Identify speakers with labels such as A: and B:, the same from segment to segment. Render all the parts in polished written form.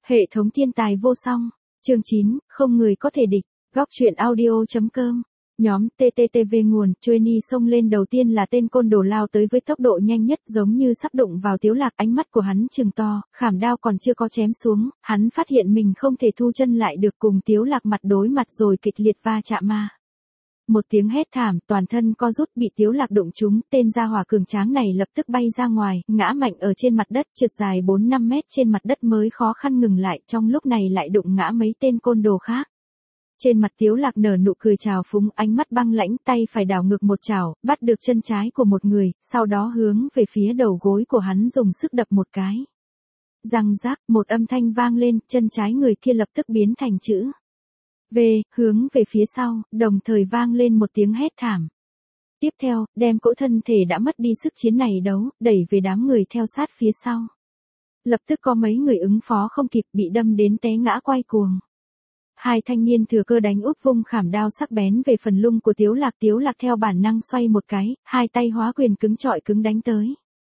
A: Hệ thống thiên tài vô song. Chương 9, không người có thể địch. Góc truyện audio.com. Nhóm TTTV nguồn, Johnny xông lên đầu tiên là tên côn đồ lao tới với tốc độ nhanh nhất giống như sắp đụng vào Tiếu Lạc, ánh mắt của hắn trừng to, khảm đao còn chưa có chém xuống, hắn phát hiện mình không thể thu chân lại được, cùng Tiếu Lạc mặt đối mặt rồi kịch liệt va chạm ma. Một tiếng hét thảm, toàn thân co rút, bị Tiếu Lạc đụng trúng, tên gia hỏa cường tráng này lập tức bay ra ngoài, ngã mạnh ở trên mặt đất, trượt dài 4-5 mét trên mặt đất mới khó khăn ngừng lại, trong lúc này lại đụng ngã mấy tên côn đồ khác. Trên mặt Tiếu Lạc nở nụ cười trào phúng, ánh mắt băng lãnh, tay phải đảo ngược một chảo, bắt được chân trái của một người, sau đó hướng về phía đầu gối của hắn dùng sức đập một cái. Răng rác, một âm thanh vang lên, chân trái người kia lập tức biến thành chữ V, hướng về phía sau, đồng thời vang lên một tiếng hét thảm. Tiếp theo, đem cỗ thân thể đã mất đi sức chiến này đấu, đẩy về đám người theo sát phía sau. Lập tức có mấy người ứng phó không kịp, bị đâm đến té ngã quay cuồng. Hai thanh niên thừa cơ đánh úp vung khảm đao sắc bén về phần lưng của Tiếu Lạc theo bản năng xoay một cái, hai tay hóa quyền cứng chọi cứng đánh tới.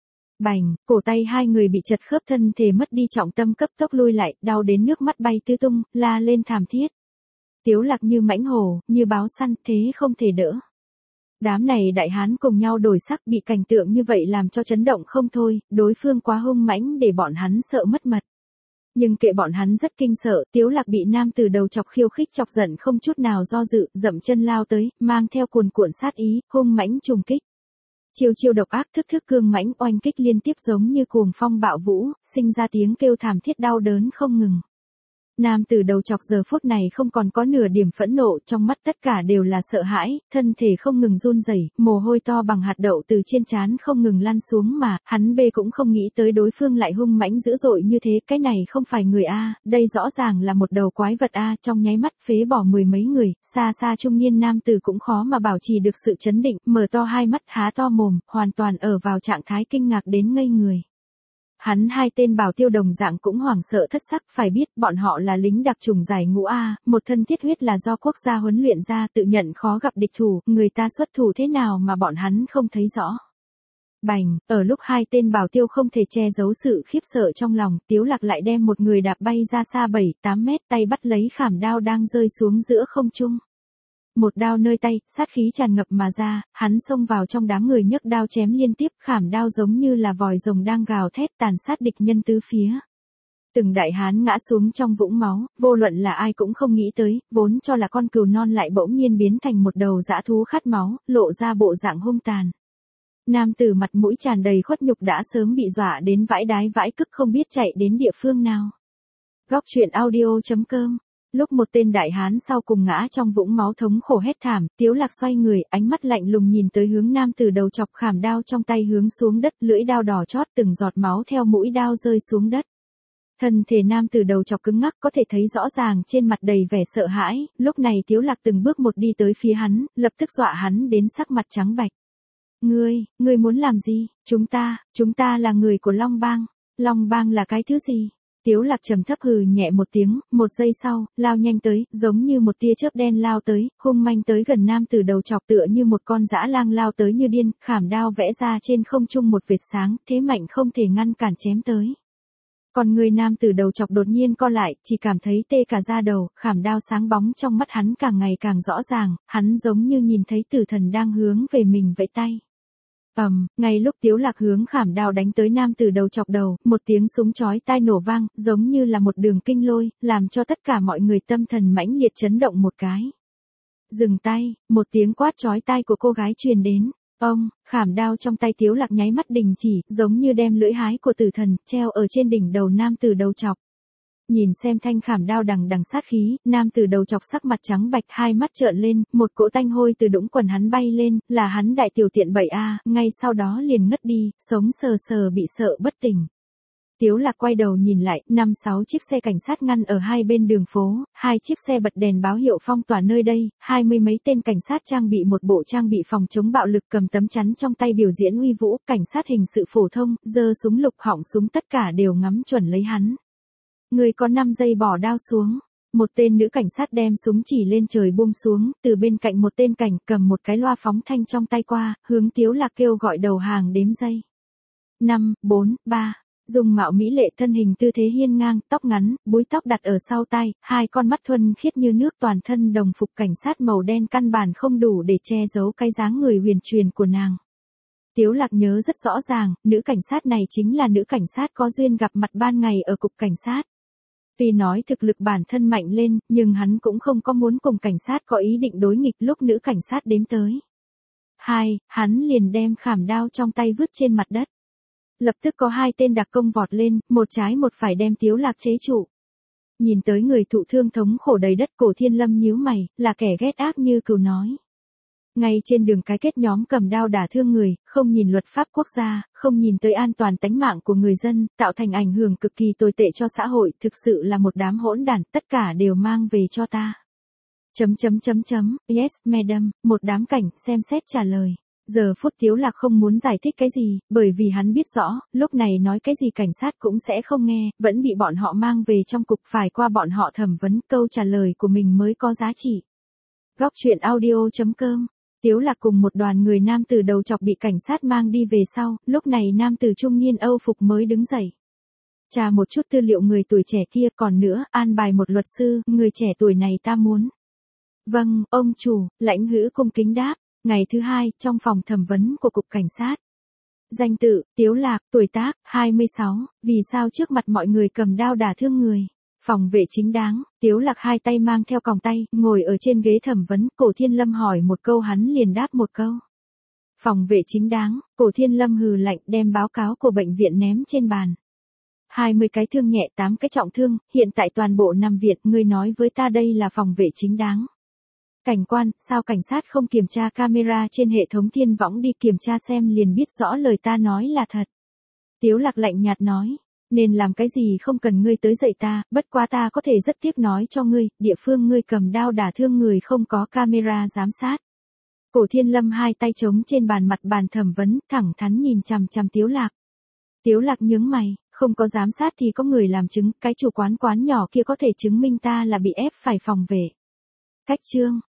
A: Bành, cổ tay hai người bị chật khớp, thân thể mất đi trọng tâm cấp tốc lui lại, đau đến nước mắt bay tứ tung, la lên thảm thiết. Tiếu Lạc như mãnh hổ, như báo săn, thế không thể đỡ. Đám này đại hán cùng nhau đổi sắc, bị cảnh tượng như vậy làm cho chấn động không thôi, đối phương quá hung mãnh để bọn hắn sợ mất mật. Nhưng kệ bọn hắn rất kinh sợ, Tiếu Lạc bị nam tử đầu chọc khiêu khích chọc giận không chút nào do dự, dậm chân lao tới, mang theo cuồn cuộn sát ý, hung mãnh trùng kích. Chiêu độc ác, thức cương mãnh oanh kích liên tiếp giống như cuồng phong bạo vũ, sinh ra tiếng kêu thảm thiết đau đớn không ngừng. Nam tử đầu chọc giờ phút này không còn có nửa điểm phẫn nộ, trong mắt tất cả đều là sợ hãi, thân thể không ngừng run rẩy, mồ hôi to bằng hạt đậu từ trên trán không ngừng lăn xuống, mà hắn cũng không nghĩ tới đối phương lại hung mãnh dữ dội như thế, cái này không phải người a, đây rõ ràng là một đầu quái vật a, trong nháy mắt phế bỏ mười mấy người, xa trung niên nam tử cũng khó mà bảo trì được sự chấn định, mở to hai mắt há to mồm, hoàn toàn ở vào trạng thái kinh ngạc đến ngây người. Hắn hai tên bảo tiêu đồng dạng cũng hoảng sợ thất sắc, phải biết bọn họ là lính đặc chủng giải ngũ A, một thân thiết huyết là do quốc gia huấn luyện ra, tự nhận khó gặp địch thủ, người ta xuất thủ thế nào mà bọn hắn không thấy rõ. Bành, ở lúc hai tên bảo tiêu không thể che giấu sự khiếp sợ trong lòng, Tiếu Lạc lại đem một người đạp bay ra xa 7-8 mét, tay bắt lấy khảm đao đang rơi xuống giữa không trung. Một đao nơi tay, sát khí tràn ngập mà ra, hắn xông vào trong đám người nhấc đao chém liên tiếp, khảm đao giống như là vòi rồng đang gào thét tàn sát địch nhân tứ phía. Từng đại hán ngã xuống trong vũng máu, vô luận là ai cũng không nghĩ tới, vốn cho là con cừu non lại bỗng nhiên biến thành một đầu dã thú khát máu, lộ ra bộ dạng hung tàn. Nam tử mặt mũi tràn đầy khuất nhục đã sớm bị dọa đến vãi đái vãi cức không biết chạy đến địa phương nào. Góc truyện audio.com. Lúc một tên đại hán sau cùng ngã trong vũng máu thống khổ hét thảm, Tiếu Lạc xoay người, ánh mắt lạnh lùng nhìn tới hướng nam tử đầu chọc, khảm đao trong tay hướng xuống đất, lưỡi đao đỏ chót từng giọt máu theo mũi đao rơi xuống đất. Thân thể nam tử đầu chọc cứng ngắc, có thể thấy rõ ràng trên mặt đầy vẻ sợ hãi, lúc này Tiếu Lạc từng bước một đi tới phía hắn, lập tức dọa hắn đến sắc mặt trắng bạch. Ngươi muốn làm gì? Chúng ta là người của Long Bang. Long Bang là cái thứ gì? Tiếu Lạc trầm thấp hừ nhẹ một tiếng, một giây sau, lao nhanh tới, giống như một tia chớp đen lao tới, hung manh tới gần nam tử đầu chọc, tựa như một con dã lang lao tới như điên, khảm đao vẽ ra trên không trung một vệt sáng, thế mạnh không thể ngăn cản chém tới. Còn người nam tử đầu chọc đột nhiên co lại, chỉ cảm thấy tê cả da đầu, khảm đao sáng bóng trong mắt hắn càng ngày càng rõ ràng, hắn giống như nhìn thấy tử thần đang hướng về mình vẫy tay. Ngay lúc Tiếu Lạc hướng khảm đao đánh tới nam tử đầu chọc đầu, một tiếng súng chói tai nổ vang, giống như là một đường kinh lôi, làm cho tất cả mọi người tâm thần mãnh liệt chấn động một cái. Dừng tay, một tiếng quát chói tai của cô gái truyền đến. Khảm đao trong tay Tiếu Lạc nháy mắt đình chỉ, giống như đem lưỡi hái của tử thần, treo ở trên đỉnh đầu nam tử đầu chọc. Nhìn xem thanh khảm đao đằng đằng sát khí, nam tử đầu chọc sắc mặt trắng bạch, hai mắt trợn lên, một cỗ tanh hôi từ đũng quần hắn bay lên, là hắn đại tiểu tiện bậy a, ngay sau đó liền ngất đi, sống sờ bị sợ bất tỉnh. Tiếu Lạc quay đầu nhìn lại, 5-6 chiếc xe cảnh sát ngăn ở hai bên đường phố, hai chiếc xe bật đèn báo hiệu phong tỏa nơi đây, 20 mấy tên cảnh sát trang bị một bộ trang bị phòng chống bạo lực, cầm tấm chắn trong tay biểu diễn uy vũ, cảnh sát hình sự phổ thông, giơ súng lục họng súng tất cả đều ngắm chuẩn lấy hắn. Người có 5 giây bỏ đao xuống. Một tên nữ cảnh sát đem súng chỉ lên trời buông xuống, từ bên cạnh một tên cảnh cầm một cái loa phóng thanh trong tay qua, hướng Tiếu Lạc kêu gọi đầu hàng đếm giây. 5, 4, 3. Dung mạo mỹ lệ, thân hình tư thế hiên ngang, tóc ngắn, búi tóc đặt ở sau tai, hai con mắt thuần khiết như nước, toàn thân đồng phục cảnh sát màu đen căn bản không đủ để che giấu cái dáng người huyền truyền của nàng. Tiếu Lạc nhớ rất rõ ràng, nữ cảnh sát này chính là nữ cảnh sát có duyên gặp mặt ban ngày ở cục cảnh sát. Tuy nói thực lực bản thân mạnh lên, nhưng hắn cũng không có muốn cùng cảnh sát có ý định đối nghịch lúc nữ cảnh sát đếm tới. Hắn liền đem khảm đao trong tay vứt trên mặt đất. Lập tức có hai tên đặc công vọt lên, một trái một phải đem Tiếu Lạc chế trụ. Nhìn tới người thụ thương thống khổ đầy đất, Cổ Thiên Lâm nhíu mày, là kẻ ghét ác như cừu nói. Ngay trên đường cái kết nhóm cầm đao đả thương người, không nhìn luật pháp quốc gia, không nhìn tới an toàn tánh mạng của người dân, tạo thành ảnh hưởng cực kỳ tồi tệ cho xã hội, thực sự là một đám hỗn đản, tất cả đều mang về cho ta. Yes, madam, một đám cảnh xem xét trả lời. Giờ phút Tiếu Lạc không muốn giải thích cái gì, bởi vì hắn biết rõ, lúc này nói cái gì cảnh sát cũng sẽ không nghe, vẫn bị bọn họ mang về trong cục, phải qua bọn họ thẩm vấn, câu trả lời của mình mới có giá trị. Góc truyện audio.com. Tiếu Lạc cùng một đoàn người nam tử đầu chọc bị cảnh sát mang đi về sau, lúc này nam tử trung niên Âu phục mới đứng dậy. Tra một chút tư liệu người tuổi trẻ kia, còn nữa, an bài một luật sư, người trẻ tuổi này ta muốn. Vâng, ông chủ, lãnh hữu cung kính đáp. Ngày thứ hai, trong phòng thẩm vấn của cục cảnh sát. Danh tự, Tiếu Lạc, tuổi tác, 26, vì sao trước mặt mọi người cầm đao đả thương người. Phòng vệ chính đáng, Tiếu Lạc hai tay mang theo còng tay, ngồi ở trên ghế thẩm vấn, Cổ Thiên Lâm hỏi một câu hắn liền đáp một câu. Phòng vệ chính đáng, Cổ Thiên Lâm hừ lạnh đem báo cáo của bệnh viện ném trên bàn. 20 cái thương nhẹ, 8 cái trọng thương, hiện tại toàn bộ nằm viện, ngươi nói với ta đây là phòng vệ chính đáng. Cảnh quan, sao cảnh sát không kiểm tra camera trên hệ thống thiên võng đi, kiểm tra xem liền biết rõ lời ta nói là thật. Tiếu Lạc lạnh nhạt nói, nên làm cái gì không cần ngươi tới dạy ta, bất quá ta có thể rất tiếc nói cho ngươi, địa phương ngươi cầm đao đả thương người không có camera giám sát. Cổ Thiên Lâm hai tay chống trên mặt bàn thẩm vấn, thẳng thắn nhìn chằm chằm Tiếu Lạc. Tiếu Lạc nhướng mày, không có giám sát thì có người làm chứng, cái chủ quán nhỏ kia có thể chứng minh ta là bị ép phải phòng vệ. Cách chương